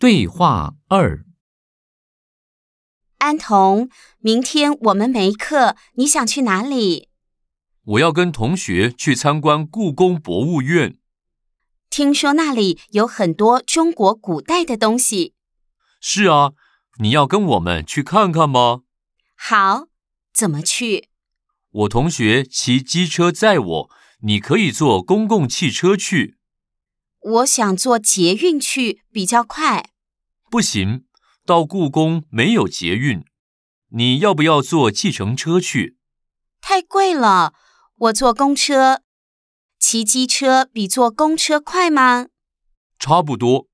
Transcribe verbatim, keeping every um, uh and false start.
对话二。 安童，明天我们没课，你想去哪里？ 我要跟同学去参观故宫博物院。 听说那里有很多中国古代的东西。 是啊，你要跟我们去看看吗？ 好，怎么去？ 我同学骑机车载我，你可以坐公共汽车去。 我想坐捷运去，比较快。 不行，到故宫没有捷运。你要不要坐计程车去？ 太贵了，我坐公车。骑机车比坐公车快吗？ 差不多。